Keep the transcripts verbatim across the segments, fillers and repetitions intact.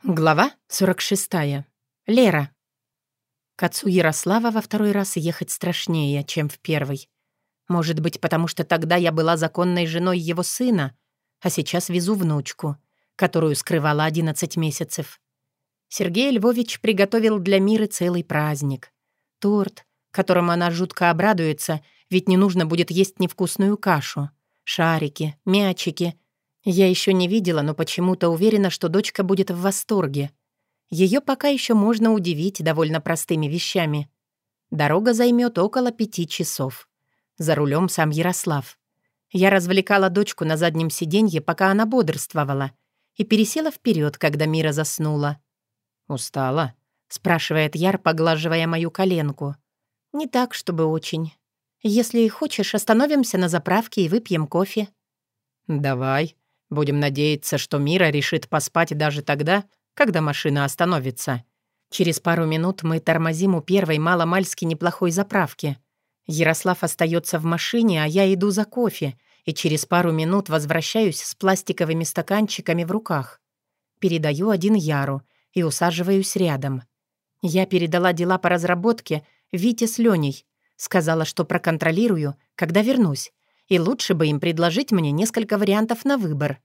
Глава сорок шестая. Лера. К отцу Ярослава во второй раз ехать страшнее, чем в первый. Может быть, потому что тогда я была законной женой его сына, а сейчас везу внучку, которую скрывала одиннадцать месяцев. Сергей Львович приготовил для Миры целый праздник. Торт, которому она жутко обрадуется, ведь не нужно будет есть невкусную кашу. Шарики, мячики. Я еще не видела, но почему-то уверена, что дочка будет в восторге. Ее пока еще можно удивить довольно простыми вещами. Дорога займет около пяти часов. За рулем сам Ярослав. Я развлекала дочку на заднем сиденье, пока она бодрствовала, и пересела вперед, когда Мира заснула. «Устала?» — спрашивает Яр, поглаживая мою коленку. «Не так, чтобы очень. Если хочешь, остановимся на заправке и выпьем кофе». «Давай. Будем надеяться, что Мира решит поспать даже тогда, когда машина остановится». Через пару минут мы тормозим у первой маломальски неплохой заправки. Ярослав остается в машине, а я иду за кофе, и через пару минут возвращаюсь с пластиковыми стаканчиками в руках. Передаю один Яру и усаживаюсь рядом. Я передала дела по разработке Вите с Леней. Сказала, что проконтролирую, когда вернусь, и лучше бы им предложить мне несколько вариантов на выбор.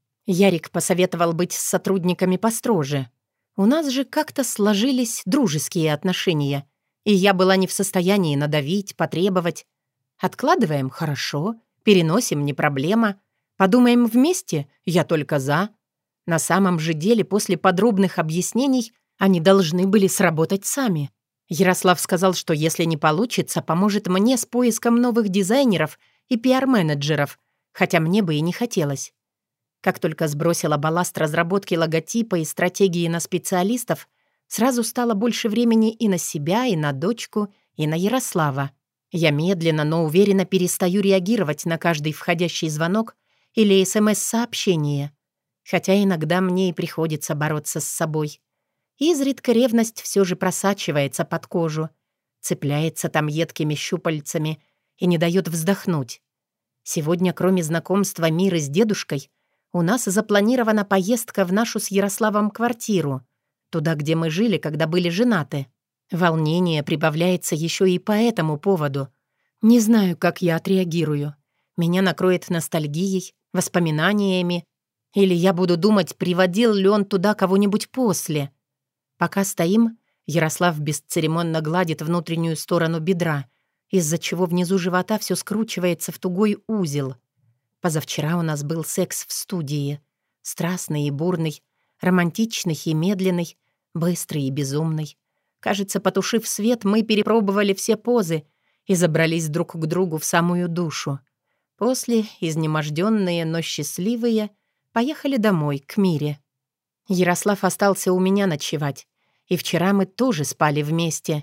Ярик посоветовал быть с сотрудниками построже. У нас же как-то сложились дружеские отношения, и я была не в состоянии надавить, потребовать. Откладываем — хорошо, переносим — не проблема. Подумаем вместе — я только за. На самом же деле, после подробных объяснений, они должны были сработать сами. Ярослав сказал, что если не получится, поможет мне с поиском новых дизайнеров и пиар-менеджеров, хотя мне бы и не хотелось. Как только сбросила балласт разработки логотипа и стратегии на специалистов, сразу стало больше времени и на себя, и на дочку, и на Ярослава. Я медленно, но уверенно перестаю реагировать на каждый входящий звонок или СМС-сообщение, хотя иногда мне и приходится бороться с собой. Изредка ревность все же просачивается под кожу, цепляется там едкими щупальцами и не дает вздохнуть. Сегодня, кроме знакомства Миры с дедушкой, у нас запланирована поездка в нашу с Ярославом квартиру, туда, где мы жили, когда были женаты. Волнение прибавляется еще и по этому поводу. Не знаю, как я отреагирую. Меня накроет ностальгией, воспоминаниями, или я буду думать, приводил ли он туда кого-нибудь после. Пока стоим, Ярослав бесцеремонно гладит внутреннюю сторону бедра, из-за чего внизу живота все скручивается в тугой узел. Позавчера у нас был секс в студии. Страстный и бурный, романтичный и медленный, быстрый и безумный. Кажется, потушив свет, мы перепробовали все позы и забрались друг к другу в самую душу. После, изнеможденные, но счастливые, поехали домой, к Мире. Ярослав остался у меня ночевать, и вчера мы тоже спали вместе.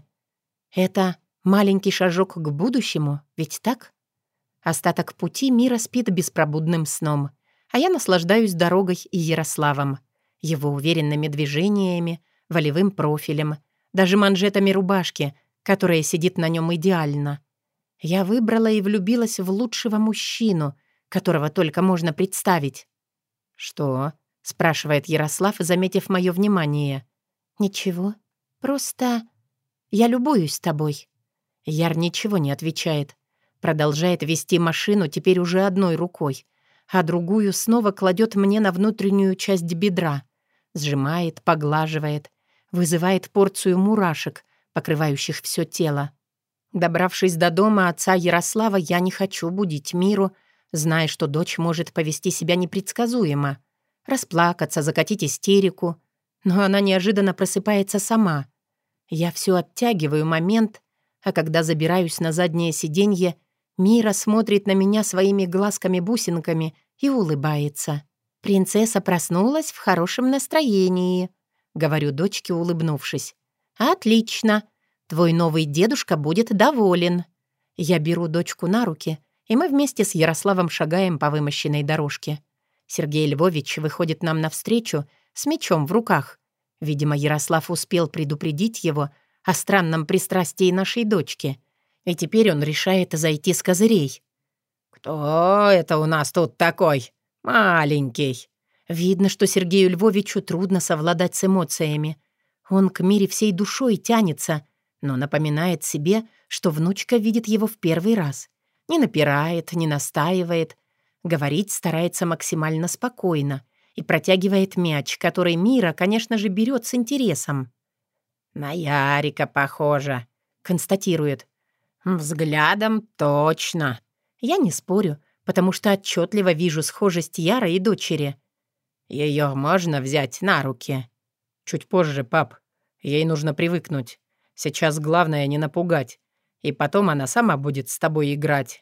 Это маленький шажок к будущему, ведь так? Остаток пути Мира спит беспробудным сном, а я наслаждаюсь дорогой и Ярославом, его уверенными движениями, волевым профилем, даже манжетами рубашки, которая сидит на нем идеально. Я выбрала и влюбилась в лучшего мужчину, которого только можно представить. «Что?» — спрашивает Ярослав, заметив мое внимание. «Ничего, просто я любуюсь тобой». Яр ничего не отвечает. Продолжает вести машину теперь уже одной рукой, а другую снова кладет мне на внутреннюю часть бедра. Сжимает, поглаживает, вызывает порцию мурашек, покрывающих все тело. Добравшись до дома отца Ярослава, я не хочу будить Миру, зная, что дочь может повести себя непредсказуемо, расплакаться, закатить истерику. Но она неожиданно просыпается сама. Я все оттягиваю момент, а когда забираюсь на заднее сиденье, Мира смотрит на меня своими глазками-бусинками и улыбается. «Принцесса проснулась в хорошем настроении», — говорю дочке, улыбнувшись. «Отлично. Твой новый дедушка будет доволен». Я беру дочку на руки, и мы вместе с Ярославом шагаем по вымощенной дорожке. Сергей Львович выходит нам навстречу с мечом в руках. Видимо, Ярослав успел предупредить его о странном пристрастии нашей дочки, и теперь он решает зайти с козырей. «Кто это у нас тут такой? Маленький?» Видно, что Сергею Львовичу трудно совладать с эмоциями. Он к Мире всей душой тянется, но напоминает себе, что внучка видит его в первый раз. Не напирает, не настаивает. Говорить старается максимально спокойно и протягивает мяч, который Мира, конечно же, берет с интересом. «На Ярика похоже», — констатирует. «Взглядом точно». Я не спорю, потому что отчетливо вижу схожесть Яры и дочери. «Ее можно взять на руки?» «Чуть позже, пап. Ей нужно привыкнуть. Сейчас главное не напугать. И потом она сама будет с тобой играть».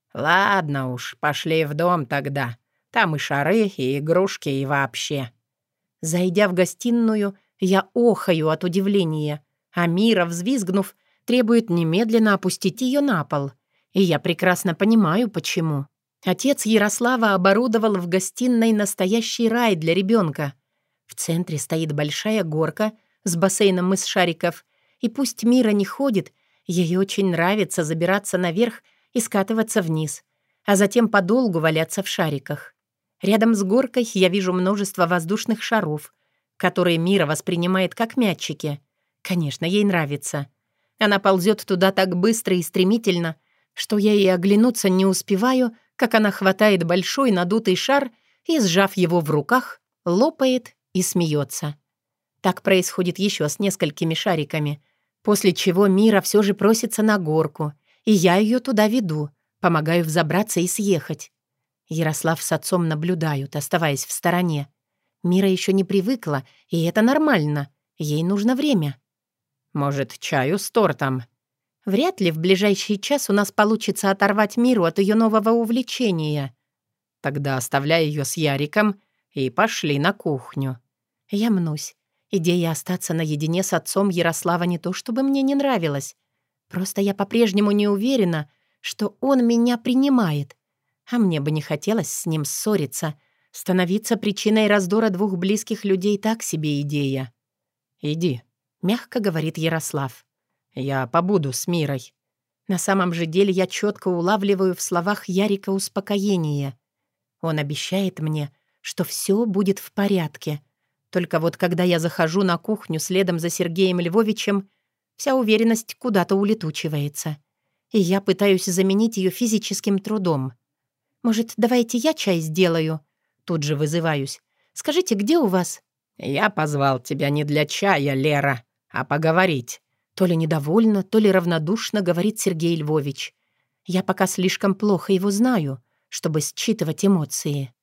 «Ладно уж, пошли в дом тогда. Там и шары, и игрушки, и вообще». Зайдя в гостиную, я охаю от удивления, а Мира, взвизгнув, требует немедленно опустить ее на пол. И я прекрасно понимаю, почему. Отец Ярослава оборудовал в гостиной настоящий рай для ребенка. В центре стоит большая горка с бассейном из шариков, и пусть Мира не ходит, ей очень нравится забираться наверх и скатываться вниз, а затем подолгу валяться в шариках. Рядом с горкой я вижу множество воздушных шаров, которые Мира воспринимает как мячики. Конечно, ей нравится. Она ползет туда так быстро и стремительно, что я и оглянуться не успеваю, как она хватает большой надутый шар и, сжав его в руках, лопает и смеется. Так происходит еще с несколькими шариками, после чего Мира все же просится на горку, и я ее туда веду, помогаю взобраться и съехать. Ярослав с отцом наблюдают, оставаясь в стороне. Мира еще не привыкла, и это нормально. Ей нужно время. «Может, чаю с тортом?» Вряд ли в ближайший час у нас получится оторвать Миру от ее нового увлечения. Тогда оставляй ее с Яриком и пошли на кухню. Я мнусь. Идея остаться наедине с отцом Ярослава не то чтобы мне не нравилась. Просто я по-прежнему не уверена, что он меня принимает. А мне бы не хотелось с ним ссориться. Становиться причиной раздора двух близких людей — так себе идея. «Иди», — мягко говорит Ярослав. «Я побуду с Мирой». На самом же деле я четко улавливаю в словах Ярика успокоение. Он обещает мне, что все будет в порядке. Только вот когда я захожу на кухню следом за Сергеем Львовичем, вся уверенность куда-то улетучивается. И я пытаюсь заменить ее физическим трудом. «Может, давайте я чай сделаю?» Тут же вызываюсь. «Скажите, где у вас?» «Я позвал тебя не для чая, Лера, а поговорить». То ли недовольно, то ли равнодушно говорит Сергей Львович. Я пока слишком плохо его знаю, чтобы считывать эмоции.